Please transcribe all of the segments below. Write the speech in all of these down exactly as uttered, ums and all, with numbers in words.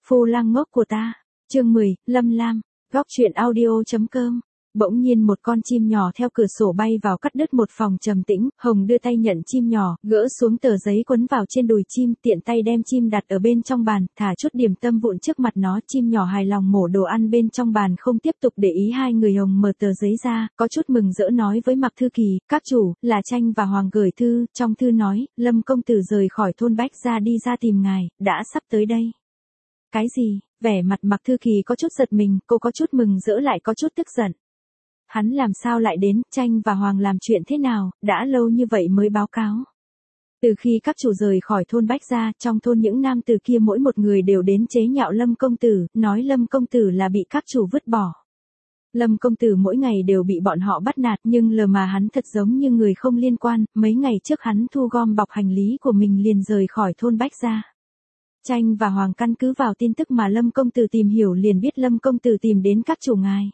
Phu lang ngốc của ta. Chương mười, Lâm Lam. Góc truyện audio chấm com. Bỗng nhiên một con chim nhỏ theo cửa sổ bay vào cắt đứt một phòng trầm tĩnh, Hồng đưa tay nhận chim nhỏ, gỡ xuống tờ giấy quấn vào trên đùi chim, tiện tay đem chim đặt ở bên trong bàn, thả chút điểm tâm vụn trước mặt nó, chim nhỏ hài lòng mổ đồ ăn bên trong bàn, không tiếp tục để ý hai người. Hồng mở tờ giấy ra, có chút mừng rỡ nói với Mạc Thư Kỳ, các chủ, là Tranh và Hoàng gửi thư, trong thư nói, Lâm công tử rời khỏi thôn Bách Gia đi ra tìm ngài, đã sắp tới đây. Cái gì? Vẻ mặt Mạc Thư Kỳ có chút giật mình, cô có chút mừng rỡ lại có chút tức giận. Hắn làm sao lại đến, Tranh và Hoàng làm chuyện thế nào, đã lâu như vậy mới báo cáo. Từ khi các chủ rời khỏi thôn Bách Gia, trong thôn những nam tử kia mỗi một người đều đến chế nhạo Lâm công tử, nói Lâm công tử là bị các chủ vứt bỏ. Lâm công tử mỗi ngày đều bị bọn họ bắt nạt, nhưng lờ mà hắn thật giống như người không liên quan, mấy ngày trước hắn thu gom bọc hành lý của mình liền rời khỏi thôn Bách Gia. Tranh và Hoàng căn cứ vào tin tức mà Lâm công tử tìm hiểu liền biết Lâm công tử tìm đến các chủ ngài.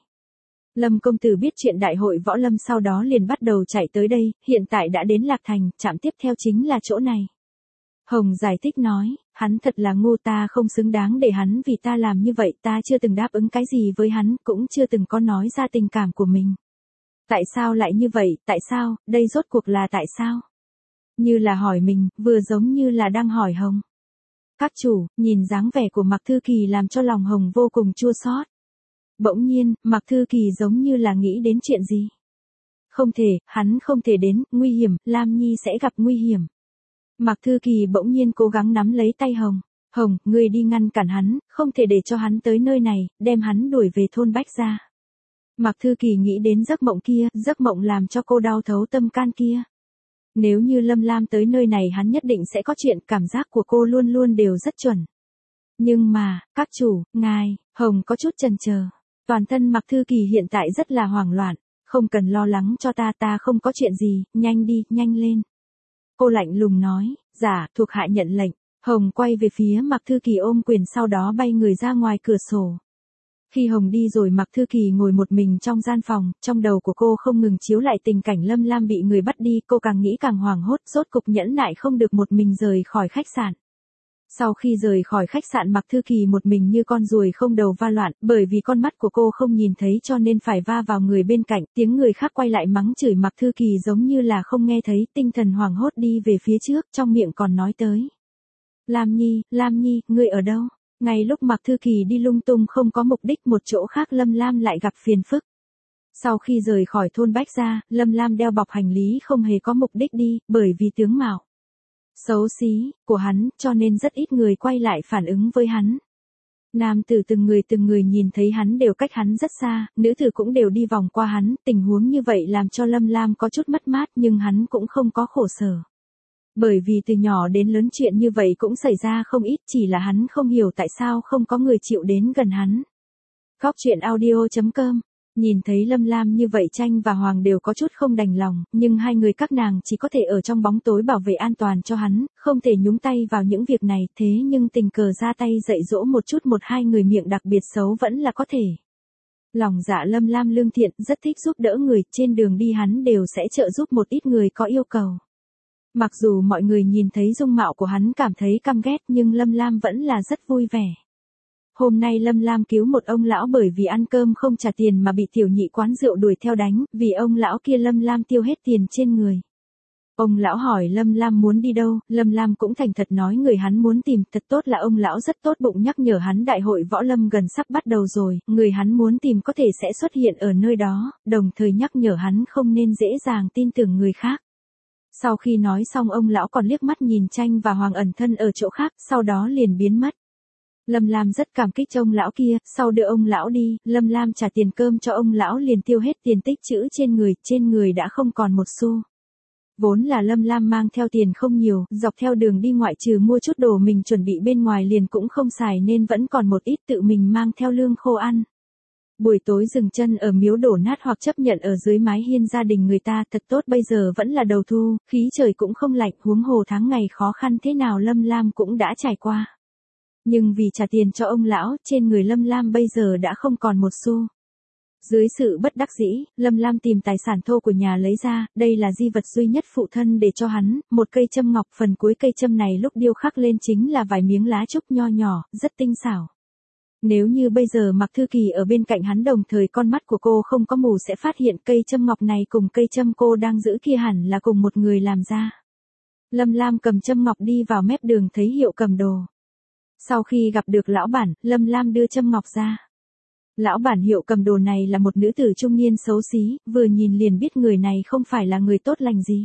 Lâm công tử biết chuyện đại hội võ lâm sau đó liền bắt đầu chạy tới đây, hiện tại đã đến Lạc Thành, trạm tiếp theo chính là chỗ này. Hồng giải thích nói, hắn thật là ngu, ta không xứng đáng để hắn vì ta làm như vậy, ta chưa từng đáp ứng cái gì với hắn, cũng chưa từng có nói ra tình cảm của mình. Tại sao lại như vậy, tại sao, đây rốt cuộc là tại sao? Như là hỏi mình, vừa giống như là đang hỏi Hồng. Các chủ, nhìn dáng vẻ của Mạc Thư Kỳ làm cho lòng Hồng vô cùng chua xót. Bỗng nhiên, Mạc Thư Kỳ giống như là nghĩ đến chuyện gì. Không thể, hắn không thể đến, nguy hiểm, Lam Nhi sẽ gặp nguy hiểm. Mạc Thư Kỳ bỗng nhiên cố gắng nắm lấy tay Hồng. Hồng, ngươi đi ngăn cản hắn, không thể để cho hắn tới nơi này, đem hắn đuổi về thôn Bách Gia. Mạc Thư Kỳ nghĩ đến giấc mộng kia, giấc mộng làm cho cô đau thấu tâm can kia. Nếu như Lâm Lam tới nơi này hắn nhất định sẽ có chuyện, cảm giác của cô luôn luôn đều rất chuẩn. Nhưng mà, các chủ, ngài, Hồng có chút chần chờ. Toàn thân Mạc Thư Kỳ hiện tại rất là hoảng loạn, không cần lo lắng cho ta, ta không có chuyện gì, nhanh đi, nhanh lên. Cô lạnh lùng nói, dạ, thuộc hạ nhận lệnh. Hồng quay về phía Mạc Thư Kỳ ôm quyền sau đó bay người ra ngoài cửa sổ. Khi Hồng đi rồi Mạc Thư Kỳ ngồi một mình trong gian phòng, trong đầu của cô không ngừng chiếu lại tình cảnh Lâm Lam bị người bắt đi, cô càng nghĩ càng hoảng hốt, rốt cục nhẫn nại không được một mình rời khỏi khách sạn. Sau khi rời khỏi khách sạn Mạc Thư Kỳ một mình như con ruồi không đầu va loạn, bởi vì con mắt của cô không nhìn thấy cho nên phải va vào người bên cạnh, tiếng người khác quay lại mắng chửi Mạc Thư Kỳ giống như là không nghe thấy, tinh thần hoảng hốt đi về phía trước, trong miệng còn nói tới. Lam Nhi, Lam Nhi, ngươi ở đâu? Ngay lúc Mạc Thư Kỳ đi lung tung không có mục đích, một chỗ khác Lâm Lam lại gặp phiền phức. Sau khi rời khỏi thôn Bách Gia, Lâm Lam đeo bọc hành lý không hề có mục đích đi, bởi vì tướng mạo xấu xí của hắn, cho nên rất ít người quay lại phản ứng với hắn. Nam tử từng người từng người nhìn thấy hắn đều cách hắn rất xa, nữ tử cũng đều đi vòng qua hắn, tình huống như vậy làm cho Lâm Lam có chút mất mát nhưng hắn cũng không có khổ sở. Bởi vì từ nhỏ đến lớn chuyện như vậy cũng xảy ra không ít, chỉ là hắn không hiểu tại sao không có người chịu đến gần hắn. Góc truyện audio chấm com. Nhìn thấy Lâm Lam như vậy Tranh và Hoàng đều có chút không đành lòng, nhưng hai người các nàng chỉ có thể ở trong bóng tối bảo vệ an toàn cho hắn, không thể nhúng tay vào những việc này, thế nhưng tình cờ ra tay dạy dỗ một chút một hai người miệng đặc biệt xấu vẫn là có thể. Lòng dạ Lâm Lam lương thiện, rất thích giúp đỡ người, trên đường đi hắn đều sẽ trợ giúp một ít người có yêu cầu. Mặc dù mọi người nhìn thấy dung mạo của hắn cảm thấy căm ghét nhưng Lâm Lam vẫn là rất vui vẻ. Hôm nay Lâm Lam cứu một ông lão bởi vì ăn cơm không trả tiền mà bị tiểu nhị quán rượu đuổi theo đánh, vì ông lão kia Lâm Lam tiêu hết tiền trên người. Ông lão hỏi Lâm Lam muốn đi đâu, Lâm Lam cũng thành thật nói người hắn muốn tìm, thật tốt là ông lão rất tốt bụng nhắc nhở hắn đại hội võ lâm gần sắp bắt đầu rồi, người hắn muốn tìm có thể sẽ xuất hiện ở nơi đó, đồng thời nhắc nhở hắn không nên dễ dàng tin tưởng người khác. Sau khi nói xong ông lão còn liếc mắt nhìn Tranh và Hoàng ẩn thân ở chỗ khác, sau đó liền biến mất. Lâm Lam rất cảm kích ông lão kia, sau đưa ông lão đi, Lâm Lam trả tiền cơm cho ông lão liền tiêu hết tiền tích trữ trên người, trên người đã không còn một xu. Vốn là Lâm Lam mang theo tiền không nhiều, dọc theo đường đi ngoại trừ mua chút đồ mình chuẩn bị bên ngoài liền cũng không xài nên vẫn còn một ít tự mình mang theo lương khô ăn. Buổi tối dừng chân ở miếu đổ nát hoặc chấp nhận ở dưới mái hiên gia đình người ta, thật tốt bây giờ vẫn là đầu thu, khí trời cũng không lạnh, huống hồ tháng ngày khó khăn thế nào Lâm Lam cũng đã trải qua. Nhưng vì trả tiền cho ông lão, trên người Lâm Lam bây giờ đã không còn một xu. Dưới sự bất đắc dĩ, Lâm Lam tìm tài sản thô của nhà lấy ra, đây là di vật duy nhất phụ thân để cho hắn, một cây châm ngọc, phần cuối cây châm này lúc điêu khắc lên chính là vài miếng lá trúc nho nhỏ, rất tinh xảo. Nếu như bây giờ Mạc Thư Kỳ ở bên cạnh hắn đồng thời con mắt của cô không có mù sẽ phát hiện cây châm ngọc này cùng cây châm cô đang giữ kia hẳn là cùng một người làm ra. Lâm Lam cầm châm ngọc đi vào mép đường thấy Hiệu Cầm Đồ. Sau khi gặp được lão bản, Lâm Lam đưa châm ngọc ra. Lão bản Hiệu Cầm Đồ này là một nữ tử trung niên xấu xí, vừa nhìn liền biết người này không phải là người tốt lành gì.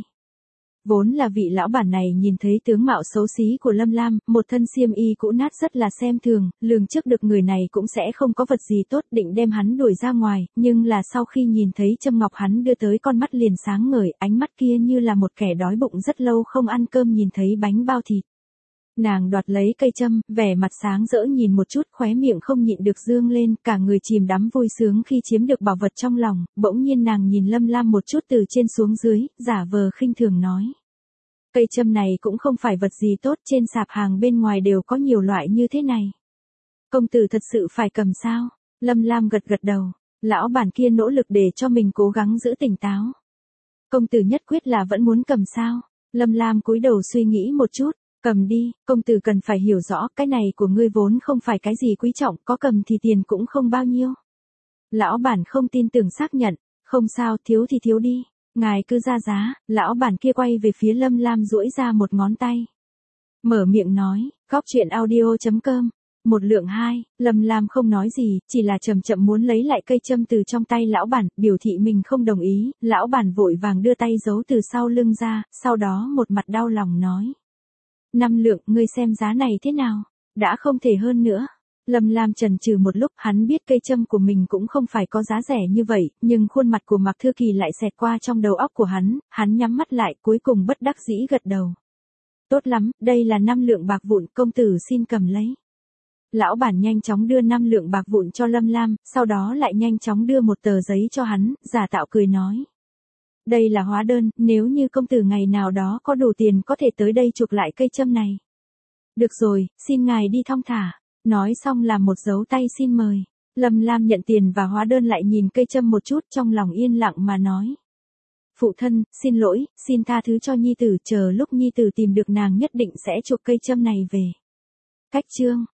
Vốn là vị lão bản này nhìn thấy tướng mạo xấu xí của Lâm Lam, một thân xiêm y cũ nát rất là xem thường, lường trước được người này cũng sẽ không có vật gì tốt định đem hắn đuổi ra ngoài, nhưng là sau khi nhìn thấy châm ngọc hắn đưa tới con mắt liền sáng ngời, ánh mắt kia như là một kẻ đói bụng rất lâu không ăn cơm nhìn thấy bánh bao thịt. Nàng đoạt lấy cây châm, vẻ mặt sáng rỡ nhìn một chút khóe miệng không nhịn được dương lên, cả người chìm đắm vui sướng khi chiếm được bảo vật trong lòng, bỗng nhiên nàng nhìn Lâm Lam một chút từ trên xuống dưới, giả vờ khinh thường nói. Cây châm này cũng không phải vật gì tốt, trên sạp hàng bên ngoài đều có nhiều loại như thế này. Công tử thật sự phải cầm sao? Lâm Lam gật gật đầu, lão bản kia nỗ lực để cho mình cố gắng giữ tỉnh táo. Công tử nhất quyết là vẫn muốn cầm sao? Lâm Lam cúi đầu suy nghĩ một chút. Cầm đi, công tử cần phải hiểu rõ, cái này của ngươi vốn không phải cái gì quý trọng, có cầm thì tiền cũng không bao nhiêu. Lão bản không tin tưởng xác nhận, không sao, thiếu thì thiếu đi, ngài cứ ra giá. Lão bản kia quay về phía Lâm Lam duỗi ra một ngón tay. Mở miệng nói, góc chuyện audio chấm com, một lượng hai, Lâm Lam không nói gì, chỉ là chậm chậm muốn lấy lại cây châm từ trong tay lão bản, biểu thị mình không đồng ý, lão bản vội vàng đưa tay giấu từ sau lưng ra, sau đó một mặt đau lòng nói. Năm lượng, ngươi xem giá này thế nào? Đã không thể hơn nữa. Lâm Lam chần chừ một lúc, hắn biết cây châm của mình cũng không phải có giá rẻ như vậy, nhưng khuôn mặt của Mạc Thư Kỳ lại xẹt qua trong đầu óc của hắn, hắn nhắm mắt lại, cuối cùng bất đắc dĩ gật đầu. Tốt lắm, đây là năm lượng bạc vụn, công tử xin cầm lấy. Lão bản nhanh chóng đưa năm lượng bạc vụn cho Lâm Lam, sau đó lại nhanh chóng đưa một tờ giấy cho hắn, giả tạo cười nói. Đây là hóa đơn, nếu như công tử ngày nào đó có đủ tiền có thể tới đây chuộc lại cây châm này. Được rồi, xin ngài đi thong thả. Nói xong làm một dấu tay xin mời. Lâm Lam nhận tiền và hóa đơn lại nhìn cây châm một chút trong lòng yên lặng mà nói. Phụ thân, xin lỗi, xin tha thứ cho nhi tử, chờ lúc nhi tử tìm được nàng nhất định sẽ chuộc cây châm này về. Cách chương.